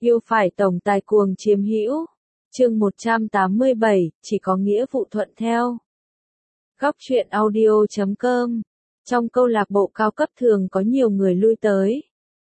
Yêu phải tổng tài cuồng chiếm hữu. Chương 187, chỉ có nghĩa vụ thuận theo. Góc truyện audio.com. Trong câu lạc bộ cao cấp thường có nhiều người lui tới.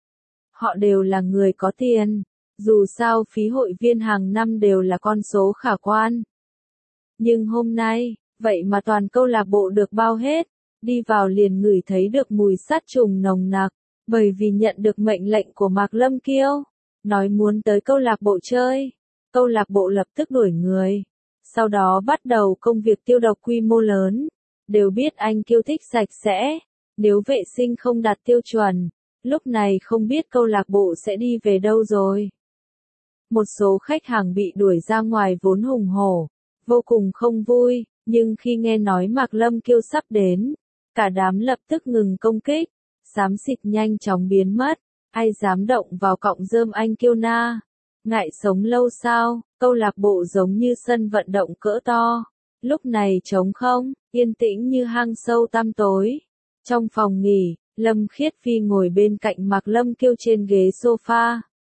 Họ đều là người có tiền, dù sao phí hội viên hàng năm đều là con số khả quan. Nhưng hôm nay, vậy mà toàn câu lạc bộ được bao hết, đi vào liền ngửi thấy được mùi sát trùng nồng nặc, bởi vì nhận được mệnh lệnh của Mạc Lâm Kiêu, nói muốn tới câu lạc bộ chơi. Câu lạc bộ lập tức đuổi người, sau đó bắt đầu công việc tiêu độc quy mô lớn. Đều biết anh Kiêu thích sạch sẽ, nếu vệ sinh không đạt tiêu chuẩn, lúc này không biết câu lạc bộ sẽ đi về đâu rồi. Một số khách hàng bị đuổi ra ngoài vốn hùng hổ, vô cùng không vui, nhưng khi nghe nói Mạc Lâm Kiêu sắp đến, cả đám lập tức ngừng công kích, xám xịt nhanh chóng biến mất, ai dám động vào cọng rơm anh Kiêu na. Ngại sống lâu sao, câu lạc bộ giống như sân vận động cỡ to. Lúc này trống không, yên tĩnh như hang sâu tăm tối. Trong phòng nghỉ, Lâm Khiết Phi ngồi bên cạnh Mạc Lâm Kiêu trên ghế sofa.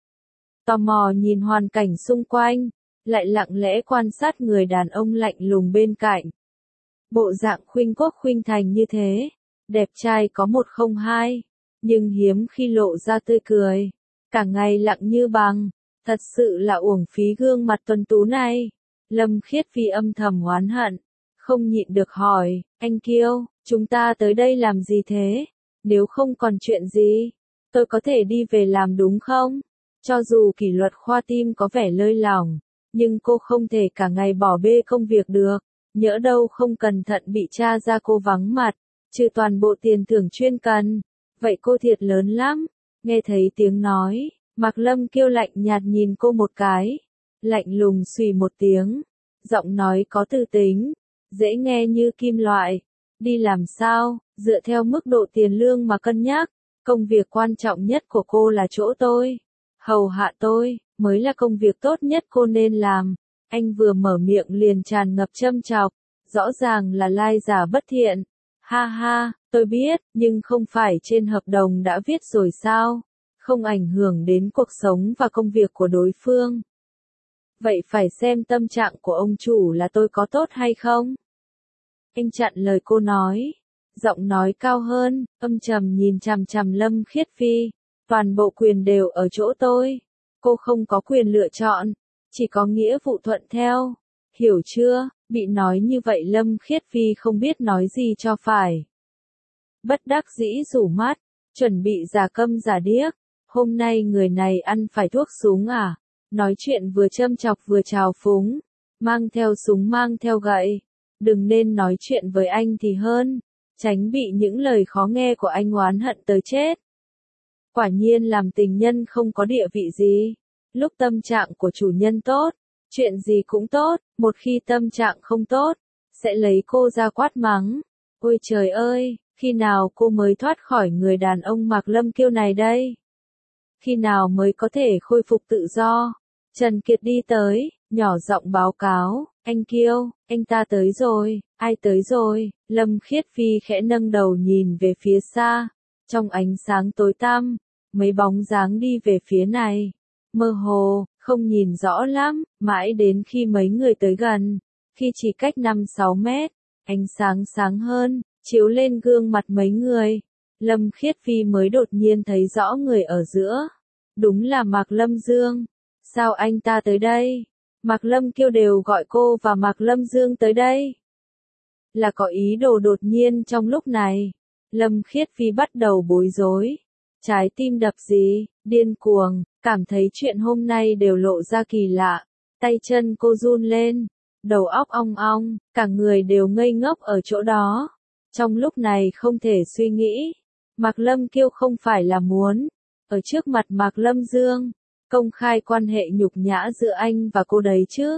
Tò mò nhìn hoàn cảnh xung quanh, lại lặng lẽ quan sát người đàn ông lạnh lùng bên cạnh. Bộ dạng khuynh quốc khuynh thành như thế, đẹp trai có 102, nhưng hiếm khi lộ ra tươi cười, cả ngày lặng như băng, thật sự là uổng phí gương mặt tuấn tú này. Lâm Khiết Phi âm thầm oán hận, không nhịn được hỏi, anh Kiêu, chúng ta tới đây làm gì thế? Nếu không còn chuyện gì, tôi có thể đi về làm đúng không? Cho dù kỷ luật khoa tim có vẻ lơi lỏng, nhưng cô không thể cả ngày bỏ bê công việc được, nhỡ đâu không cẩn thận bị tra ra cô vắng mặt, trừ toàn bộ tiền thưởng chuyên cần, vậy cô thiệt lớn lắm. Nghe thấy tiếng nói, Mạc Lâm Kiêu lạnh nhạt nhìn cô một cái, lạnh lùng xùy một tiếng, giọng nói có tư tính, dễ nghe như kim loại. Đi làm sao, dựa theo mức độ tiền lương mà cân nhắc, công việc quan trọng nhất của cô là chỗ tôi. Hầu hạ tôi, mới là công việc tốt nhất cô nên làm. Anh vừa mở miệng liền tràn ngập châm chọc, rõ ràng là lai giả bất thiện. Ha ha, tôi biết, nhưng không phải trên hợp đồng đã viết rồi sao? Không ảnh hưởng đến cuộc sống và công việc của đối phương. Vậy phải xem tâm trạng của ông chủ là tôi có tốt hay không? Anh chặn lời cô nói, giọng nói cao hơn, âm trầm nhìn chằm chằm Lâm Khiết Phi. Toàn bộ quyền đều ở chỗ tôi. Cô không có quyền lựa chọn, chỉ có nghĩa vụ thuận theo. Hiểu chưa? Bị nói như vậy Lâm Khiết Phi không biết nói gì cho phải. Bất đắc dĩ rủ mắt, chuẩn bị giả câm giả điếc. Hôm nay người này ăn phải thuốc súng à? Nói chuyện vừa châm chọc vừa trào phúng. Mang theo súng mang theo gậy. Đừng nên nói chuyện với anh thì hơn. Tránh bị những lời khó nghe của anh oán hận tới chết. Quả nhiên làm tình nhân không có địa vị gì. Lúc tâm trạng của chủ nhân tốt, chuyện gì cũng tốt, một khi tâm trạng không tốt, sẽ lấy cô ra quát mắng. Ôi trời ơi, khi nào cô mới thoát khỏi người đàn ông Mạc Lâm Kiêu này đây? Khi nào mới có thể khôi phục tự do? Trần Kiệt đi tới, nhỏ giọng báo cáo, anh Kiêu, anh ta tới rồi. Ai tới rồi? Lâm Khiết Phi khẽ nâng đầu nhìn về phía xa, trong ánh sáng tối tăm. Mấy bóng dáng đi về phía này, mơ hồ, không nhìn rõ lắm, mãi đến khi mấy người tới gần, khi chỉ cách 5-6 mét, ánh sáng sáng hơn, chiếu lên gương mặt mấy người, Lâm Khiết Phi mới đột nhiên thấy rõ người ở giữa, đúng là Mạc Lâm Dương. Sao anh ta tới đây? Mạc Lâm Kiêu đều gọi cô và Mạc Lâm Dương tới đây. Là có ý đồ đột nhiên trong lúc này, Lâm Khiết Phi bắt đầu bối rối. Trái tim đập gì, điên cuồng, cảm thấy chuyện hôm nay đều lộ ra kỳ lạ. Tay chân cô run lên, đầu óc ong ong, cả người đều ngây ngốc ở chỗ đó. Trong lúc này không thể suy nghĩ. Mạc Lâm Kiêu không phải là muốn, ở trước mặt Mạc Lâm Dương, công khai quan hệ nhục nhã giữa anh và cô đấy chứ.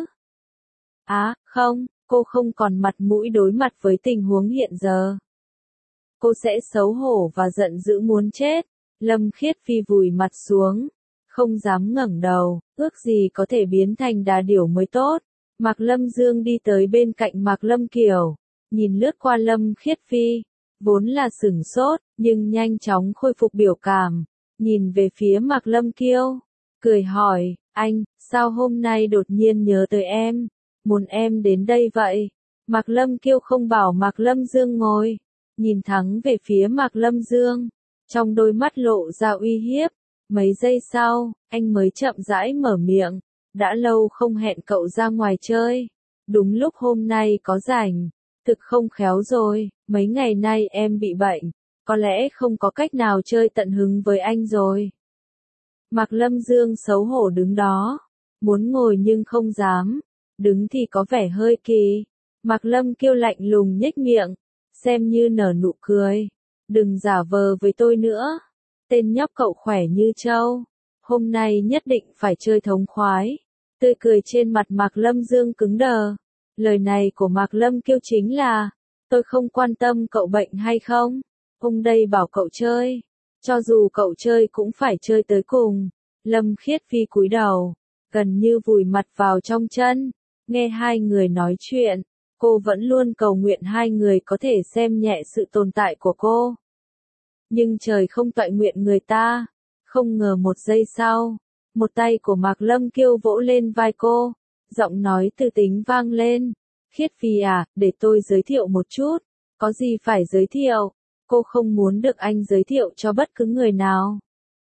Không, cô không còn mặt mũi đối mặt với tình huống hiện giờ. Cô sẽ xấu hổ và giận dữ muốn chết. Lâm Khiết Phi vùi mặt xuống, không dám ngẩng đầu, ước gì có thể biến thành đà điểu mới tốt. Mạc Lâm Dương đi tới bên cạnh Mạc Lâm Kiều, nhìn lướt qua Lâm Khiết Phi, vốn là sửng sốt, nhưng nhanh chóng khôi phục biểu cảm, nhìn về phía Mạc Lâm Kiêu. cười hỏi, anh, sao hôm nay đột nhiên nhớ tới em, muốn em đến đây vậy? Mạc Lâm Kiêu không bảo Mạc Lâm Dương ngồi, nhìn thẳng về phía Mạc Lâm Dương, trong đôi mắt lộ ra uy hiếp. Mấy giây sau, anh mới chậm rãi mở miệng, đã lâu không hẹn cậu ra ngoài chơi, đúng lúc hôm nay có rảnh, thực không khéo rồi, mấy ngày nay em bị bệnh, có lẽ không có cách nào chơi tận hứng với anh rồi. Mạc Lâm Dương xấu hổ đứng đó, muốn ngồi nhưng không dám, đứng thì có vẻ hơi kỳ. Mạc Lâm Kiêu lạnh lùng nhếch miệng, xem như nở nụ cười, đừng giả vờ với tôi nữa, tên nhóc cậu khỏe như trâu, hôm nay nhất định phải chơi thống khoái. Tươi cười trên mặt Mạc Lâm Dương cứng đờ, lời này của Mạc Lâm Kiêu chính là, tôi không quan tâm cậu bệnh hay không, hôm đây bảo cậu chơi, cho dù cậu chơi cũng phải chơi tới cùng. Lâm Khiết Phi cúi đầu, gần như vùi mặt vào trong chân, nghe hai người nói chuyện, cô vẫn luôn cầu nguyện hai người có thể xem nhẹ sự tồn tại của cô. Nhưng trời không toại nguyện người ta, không ngờ một giây sau, một tay của Mạc Lâm Kiêu vỗ lên vai cô, giọng nói từ tính vang lên, Khiết Phi à, để tôi giới thiệu một chút, có gì phải giới thiệu, cô không muốn được anh giới thiệu cho bất cứ người nào.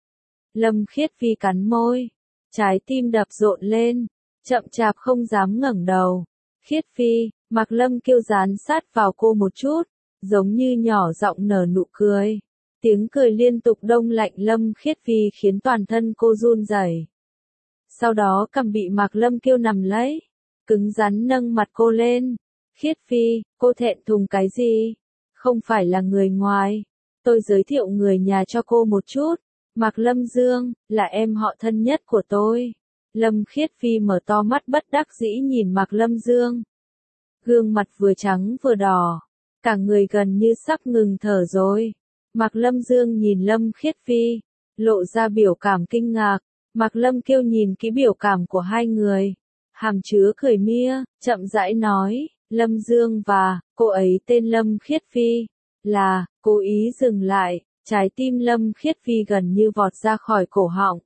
Lâm Khiết Phi cắn môi, trái tim đập rộn lên, chậm chạp không dám ngẩng đầu. Khiết Phi, Mạc Lâm Kiêu dán sát vào cô một chút, giống như nhỏ giọng nở nụ cười. Tiếng cười liên tục đông lạnh Lâm Khiết Phi khiến toàn thân cô run rẩy. Sau đó cằm bị Mạc Lâm Kiêu nắm lấy, cứng rắn nâng mặt cô lên. Khiết Phi, cô thẹn thùng cái gì? Không phải là người ngoài. Tôi giới thiệu người nhà cho cô một chút. Mạc Lâm Dương, là em họ thân nhất của tôi. Lâm Khiết Phi mở to mắt bất đắc dĩ nhìn Mạc Lâm Dương. Gương mặt vừa trắng vừa đỏ, cả người gần như sắp ngừng thở rồi. Mạc Lâm Dương nhìn Lâm Khiết Phi, lộ ra biểu cảm kinh ngạc. Mạc Lâm Kiêu nhìn kỹ biểu cảm của hai người, hàm chứa cười mia, chậm rãi nói, Lâm Dương và cô ấy tên Lâm Khiết Phi, là, cố ý dừng lại, trái tim Lâm Khiết Phi gần như vọt ra khỏi cổ họng.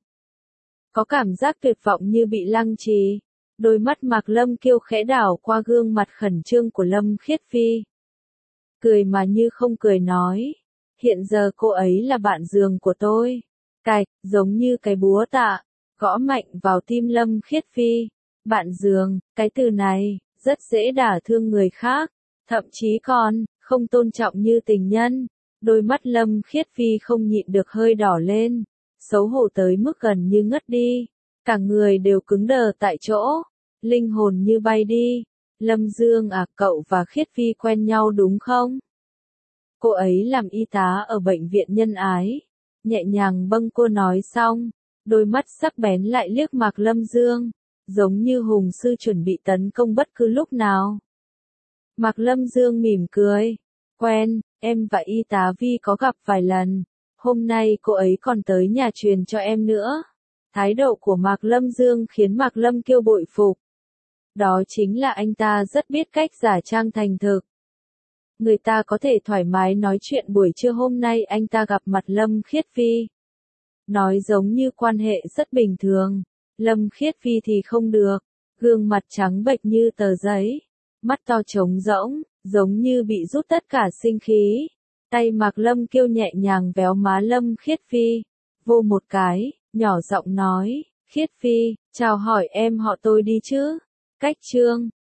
Có cảm giác tuyệt vọng như bị lăng trì, đôi mắt Mạc Lâm Kiêu khẽ đảo qua gương mặt khẩn trương của Lâm Khiết Phi. Cười mà như không cười nói, hiện giờ cô ấy là bạn giường của tôi. Cạch, giống như cái búa tạ, gõ mạnh vào tim Lâm Khiết Phi. Bạn giường, cái từ này, rất dễ đả thương người khác, thậm chí còn, không tôn trọng như tình nhân. Đôi mắt Lâm Khiết Phi không nhịn được hơi đỏ lên, xấu hổ tới mức gần như ngất đi. Cả người đều cứng đờ tại chỗ, linh hồn như bay đi. Lâm Dương à, cậu và Khiết Phi quen nhau đúng không? Cô ấy làm y tá ở bệnh viện Nhân Ái. Nhẹ nhàng bâng cô nói xong, đôi mắt sắc bén lại liếc Mạc Lâm Dương, giống như hùng sư chuẩn bị tấn công bất cứ lúc nào. Mạc Lâm Dương mỉm cười, quen, em và y tá Vi có gặp vài lần, hôm nay cô ấy còn tới nhà truyền cho em nữa. Thái độ của Mạc Lâm Dương khiến Mạc Lâm Kiêu bội phục. Đó chính là anh ta rất biết cách giả trang thành thực. Người ta có thể thoải mái nói chuyện buổi trưa hôm nay anh ta gặp mặt Lâm Khiết Phi. Nói giống như quan hệ rất bình thường. Lâm Khiết Phi thì không được. Gương mặt trắng bệch như tờ giấy. Mắt to trống rỗng, giống như bị rút tất cả sinh khí. Tay Mạc Lâm Kiêu nhẹ nhàng véo má Lâm Khiết Phi. Vô một cái, nhỏ giọng nói, Khiết Phi, chào hỏi em họ tôi đi chứ. Cách chương